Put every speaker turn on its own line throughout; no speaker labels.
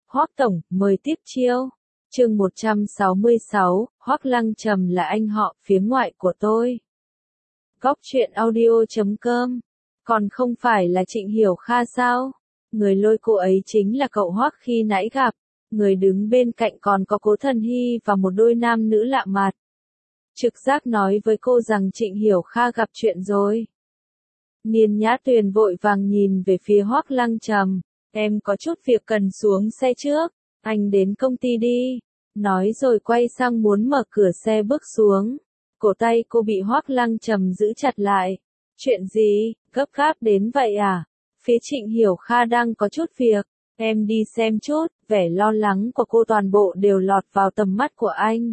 Hoắc tổng, mời tiếp chiêu. Chương 166, Hoắc Lăng Trầm là anh họ phía ngoại của tôi. Góc truyện audio.com. Còn không phải là Trịnh Hiểu Kha sao? Người lôi cô ấy chính là cậu Hoắc khi nãy gặp. Người đứng bên cạnh còn có Cố Thần Hy và một đôi nam nữ lạ mặt. Trực giác nói với cô rằng Trịnh Hiểu Kha gặp chuyện rồi. Niên Nhã Tuyền vội vàng nhìn về phía Hoắc Lăng Trầm. Em có chút việc cần xuống xe trước, anh đến công ty đi. Nói rồi quay sang muốn mở cửa xe bước xuống. Cổ tay cô bị Hoắc Lăng Trầm giữ chặt lại. Chuyện gì, gấp gáp đến vậy à? Phía Trịnh Hiểu Kha đang có chút việc, em đi xem chút. Vẻ lo lắng của cô toàn bộ đều lọt vào tầm mắt của anh.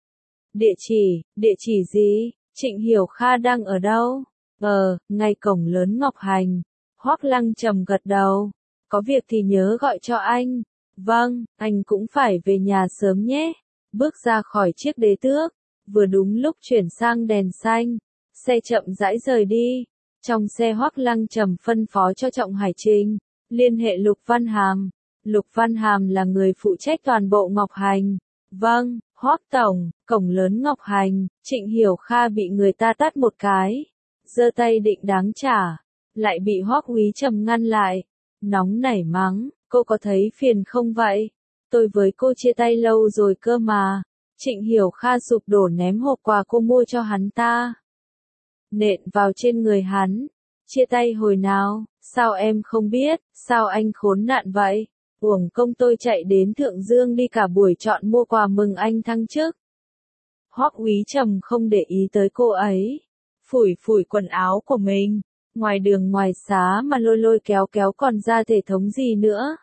Địa chỉ gì? Trịnh Hiểu Kha đang ở đâu? Ngay cổng lớn Ngọc Hành. Hoắc Lăng Trầm gật đầu. Có việc thì nhớ gọi cho anh. Vâng, anh cũng phải về nhà sớm nhé. Bước ra khỏi chiếc đế tước, vừa đúng lúc chuyển sang đèn xanh, xe chậm rãi rời đi. Trong xe Hoắc Lăng Trầm phân phó cho Trọng Hải Trình liên hệ Lục Văn Hàm. Lục Văn Hàm là người phụ trách toàn bộ Ngọc Hành. Vâng, Hoắc tổng, cổng lớn Ngọc Hành. Trịnh Hiểu Kha bị người ta tát một cái, giơ tay định đáng trả, lại bị Hoắc Úy Trầm ngăn lại. Nóng nảy mắng, cô có thấy phiền không vậy? Tôi với cô chia tay lâu rồi cơ mà. Trịnh Hiểu Kha sụp đổ ném hộp quà cô mua cho hắn ta. Nện vào trên người hắn. Chia tay hồi nào? Sao em không biết? Sao anh khốn nạn vậy? Uổng công tôi chạy đến Thượng Dương đi cả buổi chọn mua quà mừng anh thăng chức. Hoắc Úy Trầm không để ý tới cô ấy. Phủi phủi quần áo của mình. Ngoài đường ngoài xá mà lôi kéo còn ra thể thống gì nữa.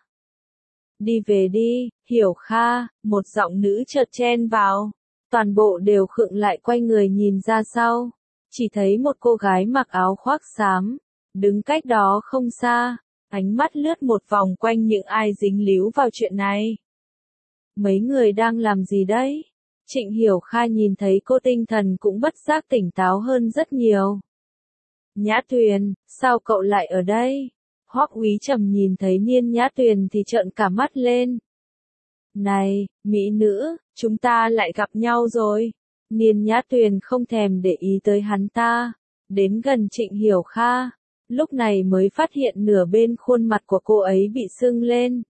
Đi về đi, Hiểu Kha, một giọng nữ chợt chen vào. Toàn bộ đều khựng lại quay người nhìn ra sau. Chỉ thấy một cô gái mặc áo khoác xám, đứng cách đó không xa, ánh mắt lướt một vòng quanh những ai dính líu vào chuyện này. Mấy người đang làm gì đấy? Trịnh Hiểu Kha nhìn thấy cô tinh thần cũng bất giác tỉnh táo hơn rất nhiều. Nhã Tuyền, sao cậu lại ở đây? Hoắc Úy Trầm nhìn thấy Niên Nhã Tuyền thì trợn cả mắt lên. Này, mỹ nữ, chúng ta lại gặp nhau rồi. Niên Nhã Tuyền không thèm để ý tới hắn ta, đến gần Trịnh Hiểu Kha, lúc này mới phát hiện nửa bên khuôn mặt của cô ấy bị sưng lên.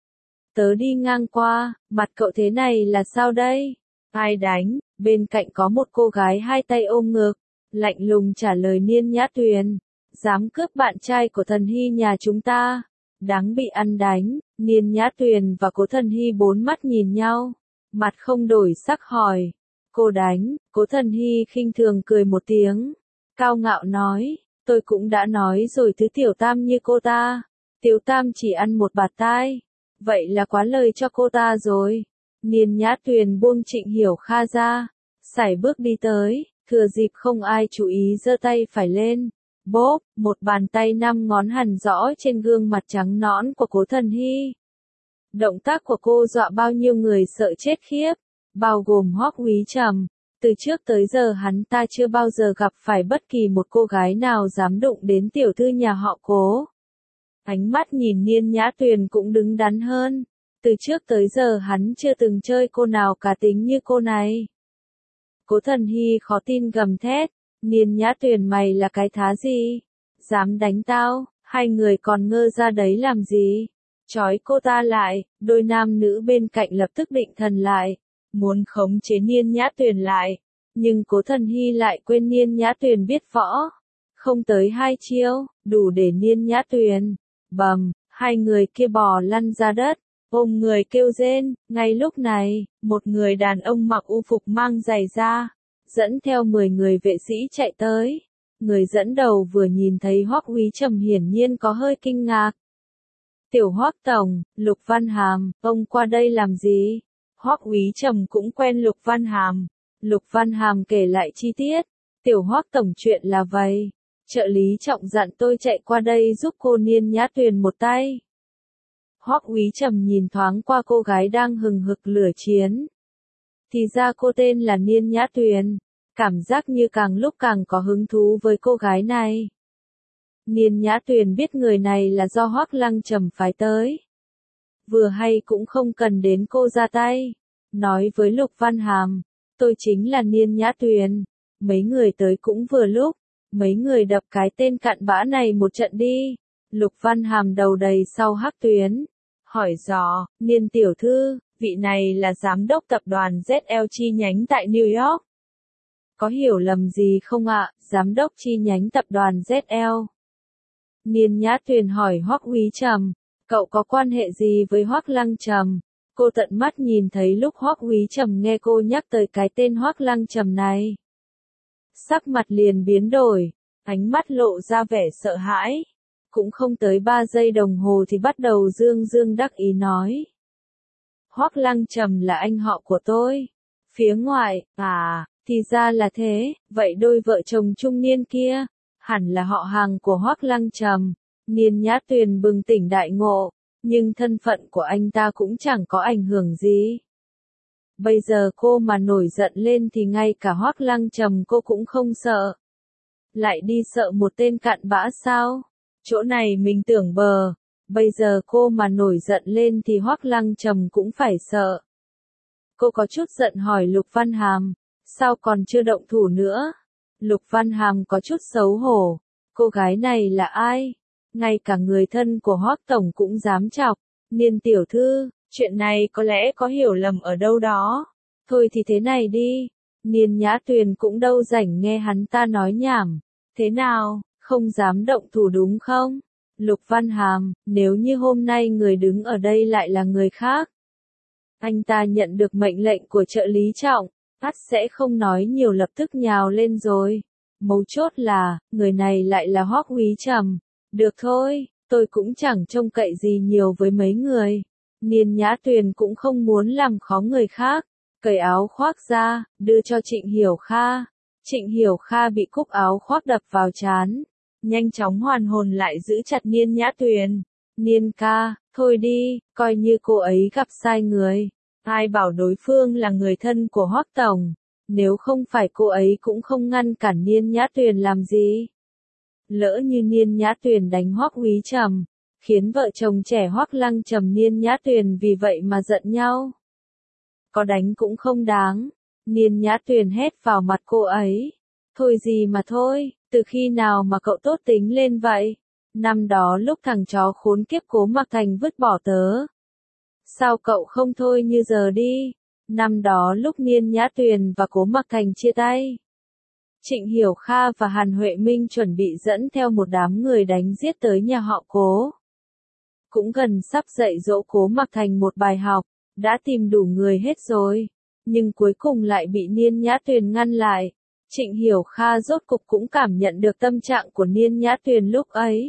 Tớ đi ngang qua, mặt cậu thế này là sao đây? Ai đánh? Bên cạnh có một cô gái hai tay ôm ngực, lạnh lùng trả lời Niên Nhã Tuyền. Dám cướp bạn trai của Thần Hy nhà chúng ta, đáng bị ăn đánh. Niên Nhã Tuyền và Cố Thần Hy bốn mắt nhìn nhau, mặt không đổi sắc hỏi. Cô đánh? Cố Thần Hy khinh thường cười một tiếng, cao ngạo nói, tôi cũng đã nói rồi thứ tiểu tam như cô ta, tiểu tam chỉ ăn một bạt tai, vậy là quá lời cho cô ta rồi. Niên Nhã Tuyền buông Trịnh Hiểu Kha ra, sải bước đi tới, thừa dịp không ai chú ý giơ tay phải lên. Bốp, một bàn tay 5 ngón hằn rõ trên gương mặt trắng nõn của Cố Thần Hy. Động tác của cô dọa bao nhiêu người sợ chết khiếp, bao gồm Hoắc Úy Trầm. Từ trước tới giờ hắn ta chưa bao giờ gặp phải bất kỳ một cô gái nào dám đụng đến tiểu thư nhà họ Cố. Ánh mắt nhìn Niên Nhã Tuyền cũng đứng đắn hơn. Từ trước tới giờ hắn chưa từng chơi cô nào cá tính như cô này. Cố Thần Hy khó tin gầm thét. Niên Nhã Tuyền mày là cái thá gì? Dám đánh tao? Hai người còn ngơ ra đấy làm gì? Trói cô ta lại. Đôi nam nữ bên cạnh lập tức định thần lại, muốn khống chế Niên Nhã Tuyền lại. Nhưng Cố Thần Hy lại quên Niên Nhã Tuyền biết võ. Không tới 2 chiêu, đủ để Niên Nhã Tuyền. Bầm, hai người kia bò lăn ra đất, ôm người kêu rên. Ngay lúc này, một người đàn ông mặc u phục mang giày da, dẫn theo 10 người vệ sĩ chạy tới. Người dẫn đầu vừa nhìn thấy Hoắc Úy Trầm hiển nhiên có hơi kinh ngạc. Tiểu Hoắc tổng, Lục Văn Hàm, ông qua đây làm gì? Hoắc Úy Trầm cũng quen Lục Văn Hàm. Lục Văn Hàm kể lại chi tiết. Tiểu Hoắc tổng, chuyện là vậy. Trợ lý Trọng dặn tôi chạy qua đây giúp cô Niên Nhã Tuyền một tay. Hoắc Úy Trầm nhìn thoáng qua cô gái đang hừng hực lửa chiến. Thì ra cô tên là Niên Nhã Tuyền. Cảm giác như càng lúc càng có hứng thú với cô gái này. Niên Nhã Tuyền biết người này là do Hoắc Lăng Trầm phái tới. vừa hay cũng không cần đến cô ra tay. Nói với Lục Văn Hàm, tôi chính là Niên Nhã Tuyền, mấy người tới cũng vừa lúc, mấy người đập cái tên cặn bã này một trận đi. Lục Văn Hàm đầu đầy sau hắc tuyến, hỏi dò, Niên tiểu thư, vị này là giám đốc tập đoàn ZL chi nhánh tại New York. Có hiểu lầm gì không ạ, giám đốc chi nhánh tập đoàn ZL? Niên Nhã Tuyền hỏi Hoắc Úy Trầm, cậu có quan hệ gì với Hoắc Lăng Trầm? Cô tận mắt nhìn thấy lúc Hoắc Úy Trầm nghe cô nhắc tới cái tên Hoắc Lăng Trầm này. Sắc mặt liền biến đổi, ánh mắt lộ ra vẻ sợ hãi. Cũng không tới 3 giây đồng hồ thì bắt đầu dương dương đắc ý nói. Hoắc Lăng Trầm là anh họ của tôi. Phía ngoài, à, thì ra là thế, vậy đôi vợ chồng trung niên kia, hẳn là họ hàng của Hoắc Lăng Trầm. Niên Nhã Tuyền bừng tỉnh đại ngộ, nhưng thân phận của anh ta cũng chẳng có ảnh hưởng gì. Bây giờ cô mà nổi giận lên thì ngay cả Hoắc Lăng Trầm cô cũng không sợ. Lại đi sợ một tên cặn bã sao? Chỗ này mình tưởng bờ, bây giờ cô mà nổi giận lên thì Hoắc Lăng Trầm cũng phải sợ. Cô có chút giận hỏi Lục Văn Hàm, sao còn chưa động thủ nữa? Lục Văn Hàm có chút xấu hổ, cô gái này là ai? Ngay cả người thân của Hoắc Tổng cũng dám chọc. Niên tiểu thư, chuyện này có lẽ có hiểu lầm ở đâu đó. Thôi thì thế này đi, Niên Nhã Tuyền cũng đâu rảnh nghe hắn ta nói nhảm. Thế nào, không dám động thủ đúng không? Lục Văn Hàm, nếu như hôm nay người đứng ở đây lại là người khác. Anh ta nhận được mệnh lệnh của trợ lý Trọng, ắt sẽ không nói nhiều lập tức nhào lên rồi. Mấu chốt là, người này lại là Hoắc Úy Trầm. Được thôi, tôi cũng chẳng trông cậy gì nhiều với mấy người. Niên Nhã Tuyền cũng không muốn làm khó người khác. Cởi áo khoác ra, đưa cho Trịnh Hiểu Kha. Trịnh Hiểu Kha bị cúc áo khoác đập vào trán. Nhanh chóng hoàn hồn lại giữ chặt Niên Nhã Tuyền. Niên ca, thôi đi, coi như cô ấy gặp sai người. Ai bảo đối phương là người thân của Hoắc Tổng. Nếu không phải cô ấy cũng không ngăn cản Niên Nhã Tuyền làm gì. Lỡ như Niên Nhã Tuyền đánh Hoắc Úy Trầm, khiến vợ chồng trẻ Hoắc Lăng Trầm Niên Nhã Tuyền vì vậy mà giận nhau. Có đánh cũng không đáng. Niên Nhã Tuyền hét vào mặt cô ấy. Thôi gì mà thôi, từ khi nào mà cậu tốt tính lên vậy? Năm đó lúc thằng chó khốn kiếp Cố Mặc Thành vứt bỏ tớ. Sao cậu không thôi như giờ đi? Năm đó lúc Niên Nhã Tuyền và Cố Mặc Thành chia tay. Trịnh Hiểu Kha và Hàn Huệ Minh chuẩn bị dẫn theo một đám người đánh giết tới nhà họ Cố. Cũng gần sắp dạy dỗ Cố Mặc Thành một bài học, đã tìm đủ người hết rồi. Nhưng cuối cùng lại bị Niên Nhã Tuyền ngăn lại. Trịnh Hiểu Kha rốt cục cũng cảm nhận được tâm trạng của Niên Nhã Tuyền lúc ấy.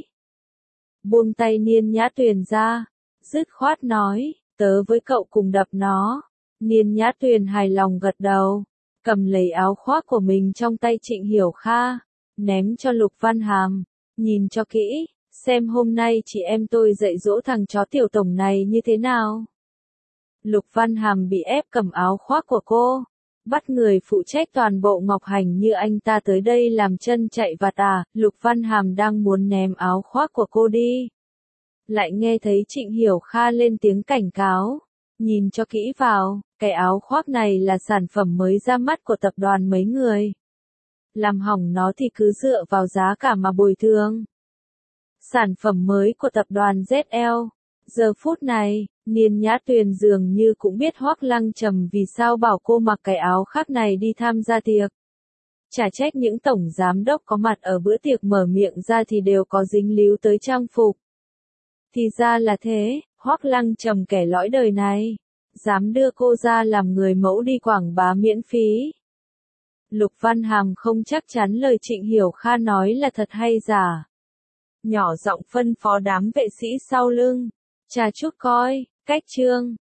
Buông tay Niên Nhã Tuyền ra, dứt khoát nói, tớ với cậu cùng đập nó. Niên Nhã Tuyền hài lòng gật đầu, cầm lấy áo khoác của mình trong tay Trịnh Hiểu Kha, ném cho Lục Văn Hàm, nhìn cho kỹ, xem hôm nay chị em tôi dạy dỗ thằng chó tiểu tổng này như thế nào. Lục Văn Hàm bị ép cầm áo khoác của cô, bắt người phụ trách toàn bộ Ngọc Hành như anh ta tới đây làm chân chạy vặt à. Lục Văn Hàm đang muốn ném áo khoác của cô đi. Lại nghe thấy Trịnh Hiểu Kha lên tiếng cảnh cáo. Nhìn cho kỹ vào, cái áo khoác này là sản phẩm mới ra mắt của tập đoàn mấy người. Làm hỏng nó thì cứ dựa vào giá cả mà bồi thường. Sản phẩm mới của tập đoàn ZL. Giờ phút này, Niên Nhã Tuyền dường như cũng biết Hoắc Lăng Trầm vì sao bảo cô mặc cái áo khác này đi tham gia tiệc. Chả trách những tổng giám đốc có mặt ở bữa tiệc mở miệng ra thì đều có dính líu tới trang phục. Thì ra là thế, Hoắc Lăng Trầm kẻ lõi đời này, dám đưa cô ra làm người mẫu đi quảng bá miễn phí. Lục Văn Hàm không chắc chắn lời Trịnh Hiểu Kha nói là thật hay giả. Nhỏ giọng phân phó đám vệ sĩ sau lưng. Trà chút coi, cách chương.